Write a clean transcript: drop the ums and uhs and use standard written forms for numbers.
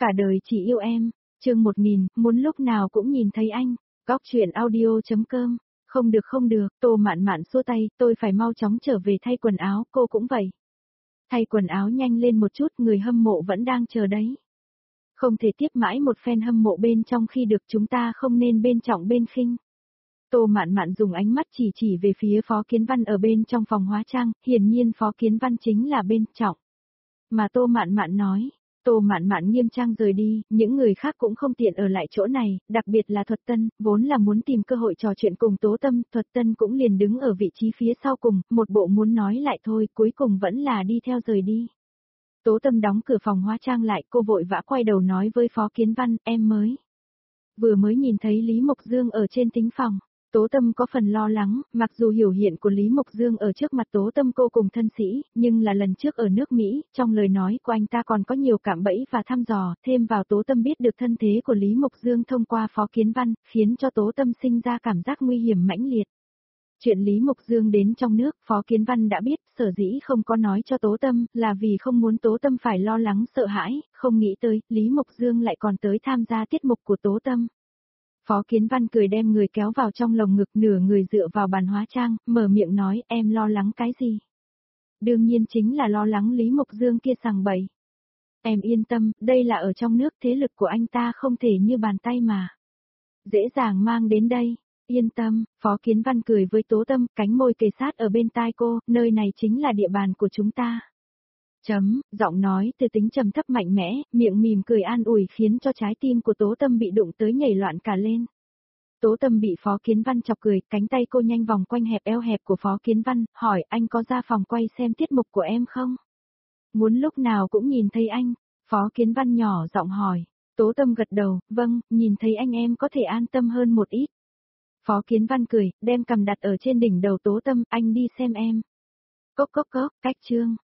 Cả đời chỉ yêu em. Chương 1000, muốn lúc nào cũng nhìn thấy anh. Góc truyện audio.com. Không được, Tô Mạn Mạn xua tay, tôi phải mau chóng trở về thay quần áo, cô cũng vậy. Thay quần áo nhanh lên một chút, người hâm mộ vẫn đang chờ đấy. Không thể tiếp mãi một fan hâm mộ bên trong khi được, chúng ta không nên bên trọng bên khinh. Tô Mạn Mạn dùng ánh mắt chỉ về phía Phó Kiến Văn ở bên trong phòng hóa trang, hiển nhiên Phó Kiến Văn chính là bên trọng. Mà Tô Mạn Mạn nói, Tô Mạn Mạn nghiêm trang rời đi, những người khác cũng không tiện ở lại chỗ này, đặc biệt là Thuật Tân, vốn là muốn tìm cơ hội trò chuyện cùng Tố Tâm, Thuật Tân cũng liền đứng ở vị trí phía sau cùng, một bộ muốn nói lại thôi, cuối cùng vẫn là đi theo rời đi. Tố Tâm đóng cửa phòng hóa trang lại, cô vội vã quay đầu nói với Phó Kiến Văn, em vừa mới nhìn thấy Lý Mộc Dương ở trên thính phòng. Tố Tâm có phần lo lắng, mặc dù hiểu hiện của Lý Mộc Dương ở trước mặt Tố Tâm cô cùng thân sĩ, nhưng là lần trước ở nước Mỹ, trong lời nói của anh ta còn có nhiều cạm bẫy và thăm dò, thêm vào Tố Tâm biết được thân thế của Lý Mộc Dương thông qua Phó Kiến Văn, khiến cho Tố Tâm sinh ra cảm giác nguy hiểm mãnh liệt. Chuyện Lý Mộc Dương đến trong nước, Phó Kiến Văn đã biết, sở dĩ không có nói cho Tố Tâm, là vì không muốn Tố Tâm phải lo lắng sợ hãi, không nghĩ tới, Lý Mộc Dương lại còn tới tham gia tiết mục của Tố Tâm. Phó Kiến Văn cười đem người kéo vào trong lồng ngực, nửa người dựa vào bàn hóa trang, mở miệng nói, em lo lắng cái gì? Đương nhiên chính là lo lắng Lý Mộc Dương kia sằng bậy. Em yên tâm, đây là ở trong nước, thế lực của anh ta không thể như bàn tay mà. Dễ dàng mang đến đây. Yên tâm, Phó Kiến Văn cười với Tố Tâm, cánh môi kề sát ở bên tai cô, nơi này chính là địa bàn của chúng ta. Giọng nói từ tính trầm thấp mạnh mẽ, miệng mỉm cười an ủi khiến cho trái tim của Tố Tâm bị đụng tới nhảy loạn cả lên. Tố Tâm bị Phó Kiến Văn chọc cười, cánh tay cô nhanh vòng quanh hẹp eo hẹp của Phó Kiến Văn, hỏi anh có ra phòng quay xem tiết mục của em không? Muốn lúc nào cũng nhìn thấy anh. Phó Kiến Văn nhỏ giọng hỏi. Tố Tâm gật đầu, vâng, nhìn thấy anh em có thể an tâm hơn một ít. Phó Kiến Văn cười, đem cằm đặt ở trên đỉnh đầu Tố Tâm, anh đi xem em. Cốc, cách chương.